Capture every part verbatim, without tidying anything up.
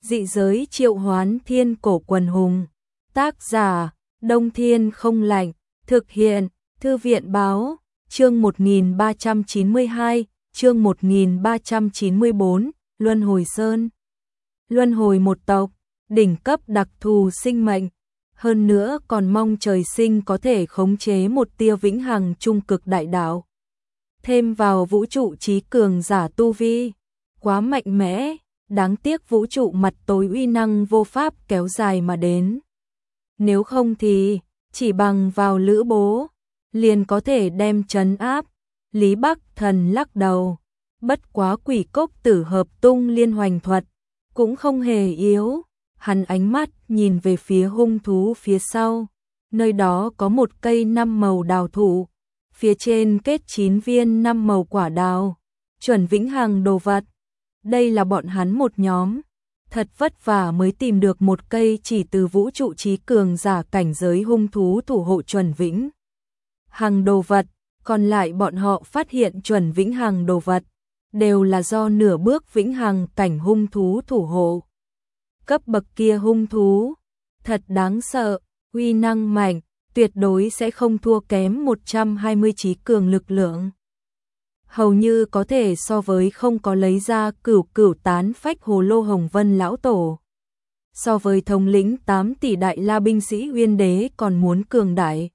Dị giới triệu hoán thiên cổ quần hùng. Tác giả, Đông Thiên không lạnh. Thực hiện, Thư viện báo, chương một nghìn ba trăm chín mươi hai, chương một nghìn ba trăm chín mươi bốn, Luân Hồi Sơn. Luân hồi một tộc, đỉnh cấp đặc thù sinh mệnh, hơn nữa còn mong trời sinh có thể khống chế một tia vĩnh hằng trung cực đại đạo. Thêm vào vũ trụ trí cường giả tu vi, quá mạnh mẽ, đáng tiếc vũ trụ mặt tối uy năng vô pháp kéo dài mà đến. Nếu không thì, chỉ bằng vào lữ bố, liền có thể đem trấn áp. Lý Bắc Thần lắc đầu, bất quá quỷ cốc tử hợp tung liên hoành thuật, cũng không hề yếu. Hắn ánh mắt nhìn về phía hung thú phía sau, nơi đó có một cây năm màu đào thụ, phía trên kết chín viên năm màu quả đào, chuẩn vĩnh hằng đồ vật. Đây là bọn hắn một nhóm, thật vất vả mới tìm được một cây chỉ từ vũ trụ trí cường giả cảnh giới hung thú thủ hộ chuẩn vĩnh hằng đồ vật, còn lại bọn họ phát hiện chuẩn vĩnh hằng đồ vật đều là do nửa bước vĩnh hằng cảnh hung thú thủ hộ. Cấp bậc kia hung thú, thật đáng sợ, uy năng mạnh, tuyệt đối sẽ không thua kém một trăm hai mươi trí cường lực lượng. Hầu như có thể so với không có lấy ra cửu cửu tán phách hồ lô hồng vân lão tổ. So với thống lĩnh tám tỷ đại la binh sĩ Uyên Đế còn muốn cường đại.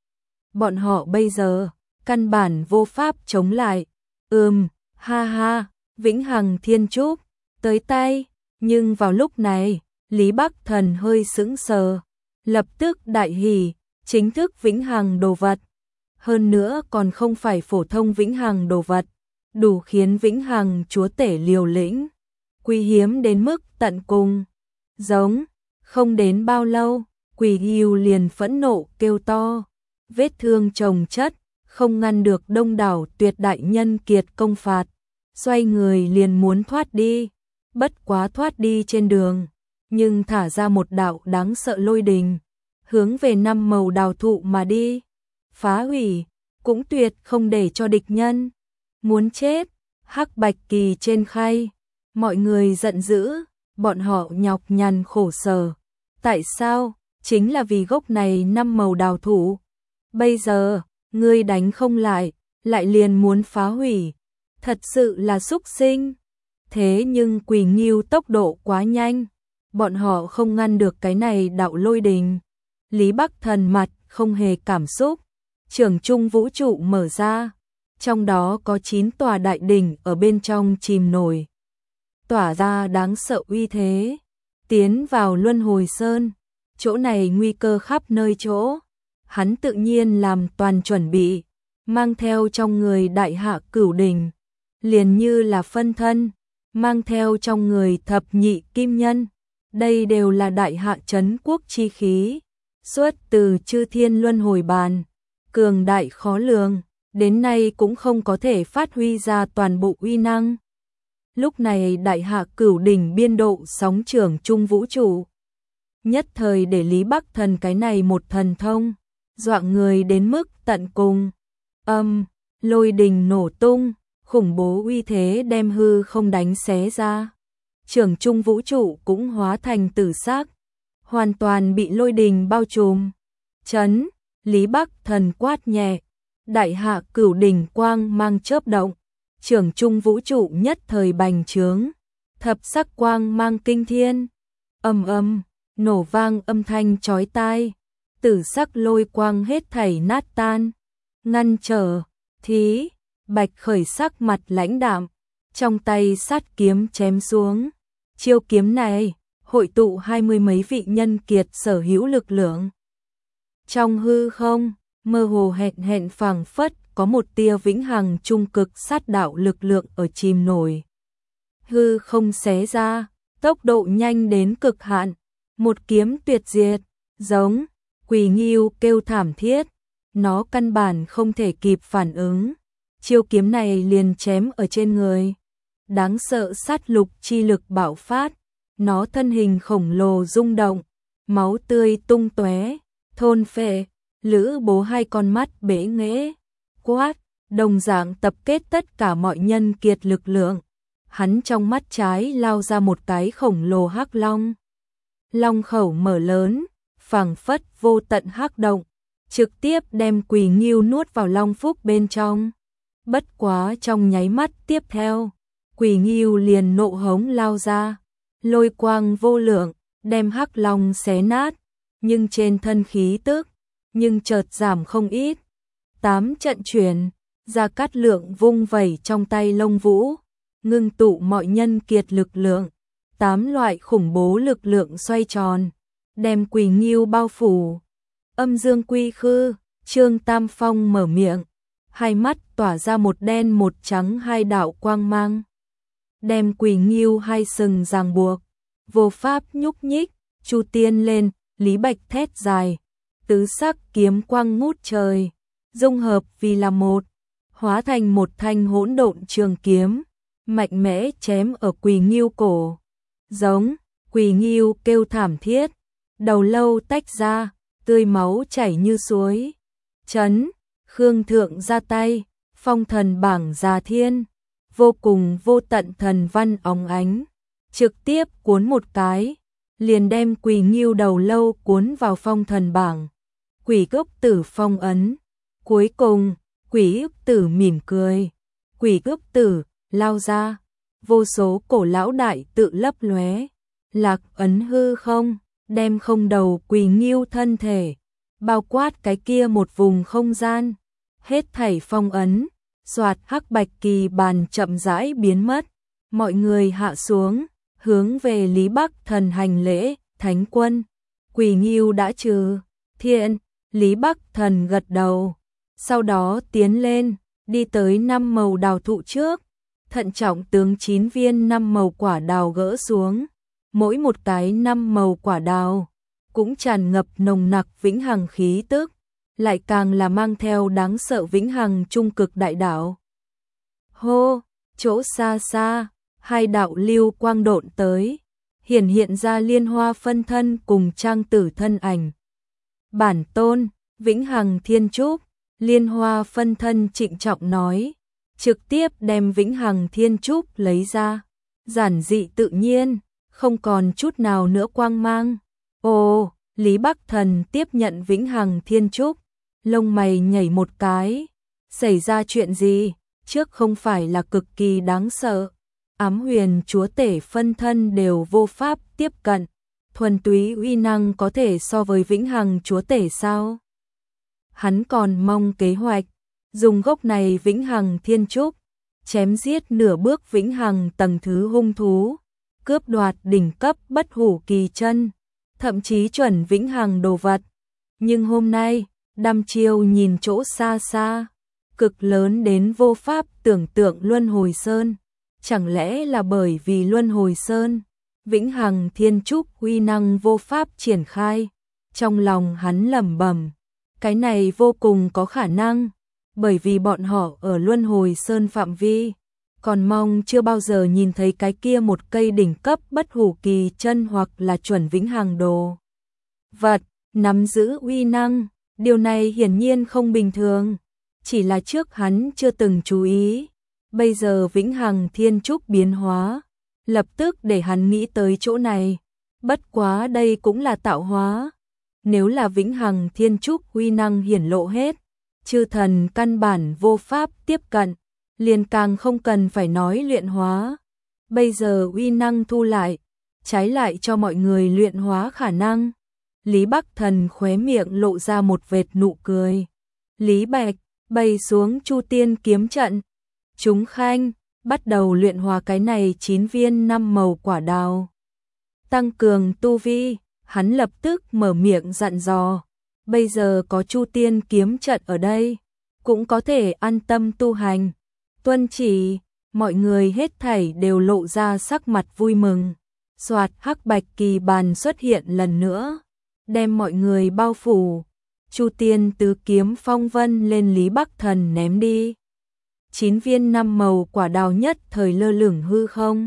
Bọn họ bây giờ, căn bản vô pháp chống lại. Ừm, ha ha, vĩnh hằng thiên trúc, tới tay. Nhưng vào lúc này, Lý Bắc Thần hơi sững sờ, lập tức đại hỉ, chính thức vĩnh hằng đồ vật. Hơn nữa còn không phải phổ thông vĩnh hằng đồ vật, đủ khiến vĩnh hằng chúa tể liều lĩnh, quý hiếm đến mức tận cùng. Giống, không đến bao lâu, Quỷ Hưu liền phẫn nộ kêu to, vết thương chồng chất, không ngăn được đông đảo tuyệt đại nhân kiệt công phạt, xoay người liền muốn thoát đi. Bất quá thoát đi trên đường, nhưng thả ra một đạo đáng sợ lôi đình, hướng về năm màu đào thụ mà đi, phá hủy, cũng tuyệt không để cho địch nhân. Muốn chết, hắc bạch kỳ trên khay, mọi người giận dữ, bọn họ nhọc nhằn khổ sở. Tại sao? Chính là vì gốc này năm màu đào thụ. Bây giờ, ngươi đánh không lại, lại liền muốn phá hủy, thật sự là xúc sinh. Thế nhưng Quỷ Nghiêu tốc độ quá nhanh, bọn họ không ngăn được cái này đạo lôi đình. Lý Bắc Thần mặt không hề cảm xúc, trưởng trung vũ trụ mở ra, trong đó có chín tòa đại đỉnh ở bên trong chìm nổi, tỏa ra đáng sợ uy thế, tiến vào Luân Hồi Sơn. Chỗ này nguy cơ khắp nơi chỗ, hắn tự nhiên làm toàn chuẩn bị, mang theo trong người đại hạ cửu đỉnh, liền như là phân thân, mang theo trong người thập nhị kim nhân, đây đều là đại hạ trấn quốc chi khí, xuất từ chư thiên luân hồi bàn, cường đại khó lường, đến nay cũng không có thể phát huy ra toàn bộ uy năng. Lúc này đại hạ cửu đỉnh biên độ sóng trưởng trung vũ trụ, nhất thời để Lý Bắc Thần cái này một thần thông, dọa người đến mức tận cùng. Âm, lôi đình nổ tung, khủng bố uy thế đem hư không đánh xé ra. Trưởng trung vũ trụ cũng hóa thành tử sắc, hoàn toàn bị lôi đình bao trùm. Chấn, Lý Bắc Thần quát nhẹ, đại hạ cửu đỉnh quang mang chớp động, trưởng trung vũ trụ nhất thời bành trướng, thập sắc quang mang kinh thiên. Ầm ầm, nổ vang âm thanh chói tai, tử sắc lôi quang hết thảy nát tan. Ngăn trở, thí, Bạch Khởi sắc mặt lãnh đạm, trong tay sát kiếm chém xuống. Chiêu kiếm này, hội tụ hai mươi mấy vị nhân kiệt sở hữu lực lượng. Trong hư không, mơ hồ hẹn hẹn phảng phất có một tia vĩnh hằng trung cực sát đạo lực lượng ở chìm nổi. Hư không xé ra, tốc độ nhanh đến cực hạn, một kiếm tuyệt diệt, giống, Quỷ Nghiêu kêu thảm thiết, nó căn bản không thể kịp phản ứng. Chiêu kiếm này liền chém ở trên người. Đáng sợ sát lục chi lực bạo phát, nó thân hình khổng lồ rung động, máu tươi tung tóe, thôn phệ, Lữ Bố hai con mắt bể nghễ, quát, đồng dạng tập kết tất cả mọi nhân kiệt lực lượng, hắn trong mắt trái lao ra một cái khổng lồ hắc long. Long khẩu mở lớn, phảng phất vô tận hắc động, trực tiếp đem Quỳ Ngưu nuốt vào long phúc bên trong. Bất quá trong nháy mắt tiếp theo, Quỳ Ngưu liền nộ hống lao ra, lôi quang vô lượng, đem hắc long xé nát, nhưng trên thân khí tức, nhưng chợt giảm không ít. Tám trận chuyển, Gia Cát Lượng vung vẩy trong tay lông vũ, ngưng tụ mọi nhân kiệt lực lượng, tám loại khủng bố lực lượng xoay tròn, đem Quỳ Ngưu bao phủ. Âm dương quy khư, Trương Tam Phong mở miệng, hai mắt tỏa ra một đen một trắng hai đạo quang mang, đem Quỳ Ngưu hai sừng ràng buộc, vô pháp nhúc nhích. Chu tiên lên, Lý Bạch thét dài, tứ sắc kiếm quang ngút trời, dung hợp vì là một, hóa thành một thanh hỗn độn trường kiếm, mạnh mẽ chém ở Quỳ Ngưu cổ. Giống, Quỳ Ngưu kêu thảm thiết, đầu lâu tách ra, tươi máu chảy như suối. Chấn, Khương Thượng ra tay, phong thần bảng già thiên, vô cùng vô tận thần văn óng ánh, trực tiếp cuốn một cái, liền đem Quỳ Ngưu đầu lâu cuốn vào phong thần bảng. Quỷ Ức Tử phong ấn. Cuối cùng, Quỷ Ức Tử mỉm cười. Quỷ Ức Tử lao ra, vô số cổ lão đại tự lấp lóe, lạc ấn hư không, đem không đầu Quỳ Ngưu thân thể, bao quát cái kia một vùng không gian, hết thảy phong ấn, soạt hắc bạch kỳ bàn chậm rãi biến mất, mọi người hạ xuống, hướng về Lý Bắc Thần hành lễ. Thánh quân, Quỳ Ngưu đã trừ. Thiện, Lý Bắc Thần gật đầu, sau đó tiến lên, đi tới năm màu đào thụ trước, thận trọng tướng chín viên năm màu quả đào gỡ xuống, mỗi một cái năm màu quả đào cũng tràn ngập nồng nặc vĩnh hằng khí tức, lại càng là mang theo đáng sợ vĩnh hằng trung cực đại đạo. Hô, chỗ xa xa, hai đạo lưu quang độn tới, hiển hiện ra Liên Hoa phân thân cùng Trang Tử thân ảnh. Bản tôn, vĩnh hằng thiên trúc, Liên Hoa phân thân trịnh trọng nói, trực tiếp đem vĩnh hằng thiên trúc lấy ra, giản dị tự nhiên, không còn chút nào nữa quang mang. Ồ, Lý Bắc Thần tiếp nhận vĩnh hằng thiên trúc, lông mày nhảy một cái, xảy ra chuyện gì, trước không phải là cực kỳ đáng sợ. Ám huyền chúa tể phân thân đều vô pháp tiếp cận, thuần túy uy năng có thể so với vĩnh hằng chúa tể sao? Hắn còn mong kế hoạch, dùng gốc này vĩnh hằng thiên trúc, chém giết nửa bước vĩnh hằng tầng thứ hung thú, cướp đoạt đỉnh cấp bất hủ kỳ chân, thậm chí chuẩn vĩnh hằng đồ vật. Nhưng hôm nay, đăm chiêu nhìn chỗ xa xa, cực lớn đến vô pháp tưởng tượng Luân Hồi Sơn. Chẳng lẽ là bởi vì Luân Hồi Sơn, vĩnh hằng thiên trúc uy năng vô pháp triển khai? Trong lòng hắn lẩm bẩm, cái này vô cùng có khả năng, bởi vì bọn họ ở Luân Hồi Sơn phạm vi, còn mong chưa bao giờ nhìn thấy cái kia một cây đỉnh cấp bất hủ kỳ chân hoặc là chuẩn vĩnh hằng đồ vật, nắm giữ uy năng, điều này hiển nhiên không bình thường, chỉ là trước hắn chưa từng chú ý. Bây giờ vĩnh hằng thiên trúc biến hóa, lập tức để hắn nghĩ tới chỗ này, bất quá đây cũng là tạo hóa. Nếu là vĩnh hằng thiên trúc uy năng hiển lộ hết, chư thần căn bản vô pháp tiếp cận, liền càng không cần phải nói luyện hóa. Bây giờ uy năng thu lại, trái lại cho mọi người luyện hóa khả năng. Lý Bắc Thần khóe miệng lộ ra một vệt nụ cười. Lý Bạch, bày xuống Chu Tiên kiếm trận. Chúng khanh, bắt đầu luyện hóa cái này chín viên năm màu quả đào. Tăng cường tu vi, hắn lập tức mở miệng dặn dò. Bây giờ có Chu Tiên kiếm trận ở đây, cũng có thể an tâm tu hành. Tuân chỉ, mọi người hết thảy đều lộ ra sắc mặt vui mừng. Soạt hắc bạch kỳ bàn xuất hiện lần nữa, đem mọi người bao phủ. Chu Tiên tứ kiếm phong vân lên Lý Bắc Thần ném đi. Chín viên năm màu quả đào nhất thời lơ lửng hư không.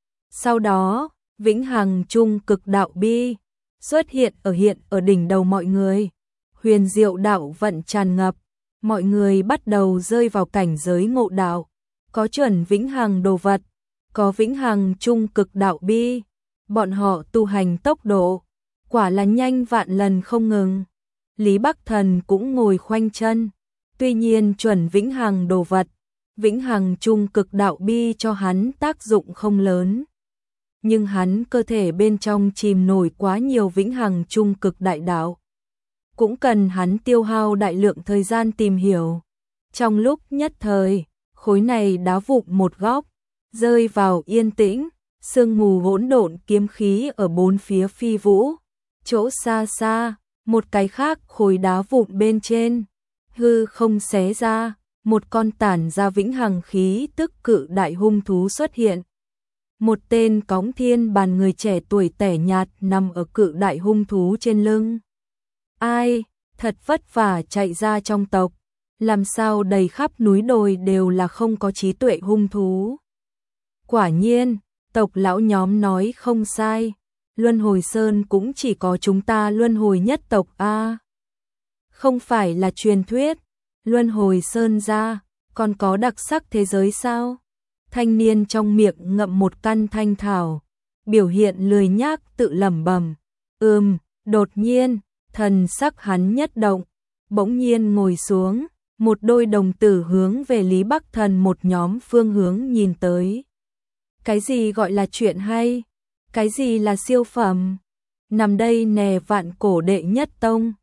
Sau đó, vĩnh hằng trung cực đạo bi xuất hiện ở hiện ở đỉnh đầu mọi người. Huyền diệu đạo vận tràn ngập, mọi người bắt đầu rơi vào cảnh giới ngộ đạo, có chuẩn vĩnh hằng đồ vật, có vĩnh hằng trung cực đạo bi, bọn họ tu hành tốc độ, quả là nhanh vạn lần không ngừng. Lý Bắc Thần cũng ngồi khoanh chân, tuy nhiên chuẩn vĩnh hằng đồ vật, vĩnh hằng trung cực đạo bi cho hắn tác dụng không lớn. Nhưng hắn cơ thể bên trong chìm nổi quá nhiều vĩnh hằng trung cực đại đạo. Cũng cần hắn tiêu hao đại lượng thời gian tìm hiểu. Trong lúc nhất thời, khối này đá vụn một góc, rơi vào yên tĩnh, sương mù hỗn độn kiếm khí ở bốn phía phi vũ. Chỗ xa xa, một cái khác khối đá vụn bên trên, hư không xé ra, một con tản ra vĩnh hằng khí tức cự đại hung thú xuất hiện. Một tên cõng thiên bàn người trẻ tuổi tẻ nhạt nằm ở cự đại hung thú trên lưng. Ai, thật vất vả chạy ra trong tộc, làm sao đầy khắp núi đồi đều là không có trí tuệ hung thú. Quả nhiên, tộc lão nhóm nói không sai, Luân Hồi Sơn cũng chỉ có chúng ta Luân Hồi nhất tộc a. Không phải là truyền thuyết, Luân Hồi Sơn ra, còn có đặc sắc thế giới sao? Thanh niên trong miệng ngậm một căn thanh thảo, biểu hiện lười nhác tự lẩm bẩm. Ừm, đột nhiên, thần sắc hắn nhất động, bỗng nhiên ngồi xuống, một đôi đồng tử hướng về Lý Bắc Thần một nhóm phương hướng nhìn tới. Cái gì gọi là chuyện hay? Cái gì là siêu phẩm? Nằm đây nè vạn cổ đệ nhất tông,